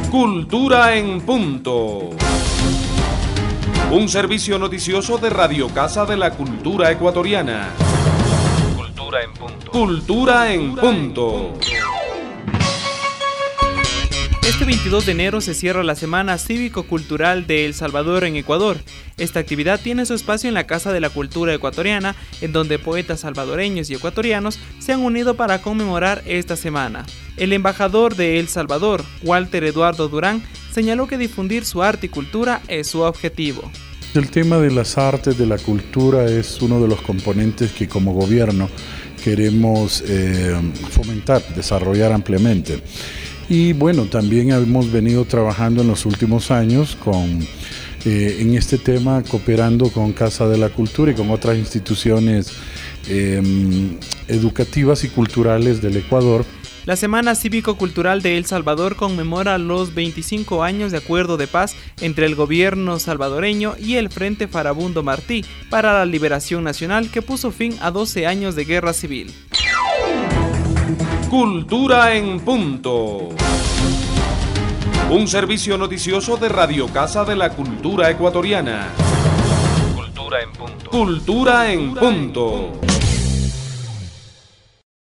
Cultura en Punto. Un servicio noticioso de Radio Casa de la Cultura Ecuatoriana. Cultura en Punto. Cultura en Punto. Este 22 de enero se cierra la Semana Cívico-Cultural de El Salvador en Ecuador. Esta actividad tiene su espacio en la Casa de la Cultura Ecuatoriana, en donde poetas salvadoreños y ecuatorianos se han unido para conmemorar esta semana. El embajador de El Salvador, Walter Eduardo Durán, señaló que difundir su arte y cultura es su objetivo. El tema de las artes, de la cultura, es uno de los componentes que como gobierno queremos fomentar, desarrollar ampliamente. Y bueno, también hemos venido trabajando en los últimos años en este tema, cooperando con Casa de la Cultura y con otras instituciones educativas y culturales del Ecuador. La Semana Cívico-Cultural de El Salvador conmemora los 25 años de acuerdo de paz entre el gobierno salvadoreño y el Frente Farabundo Martí para la Liberación Nacional, que puso fin a 12 años de guerra civil. Cultura en Punto. Un servicio noticioso de Radio Casa de la Cultura Ecuatoriana. Cultura en Punto. Cultura en Punto.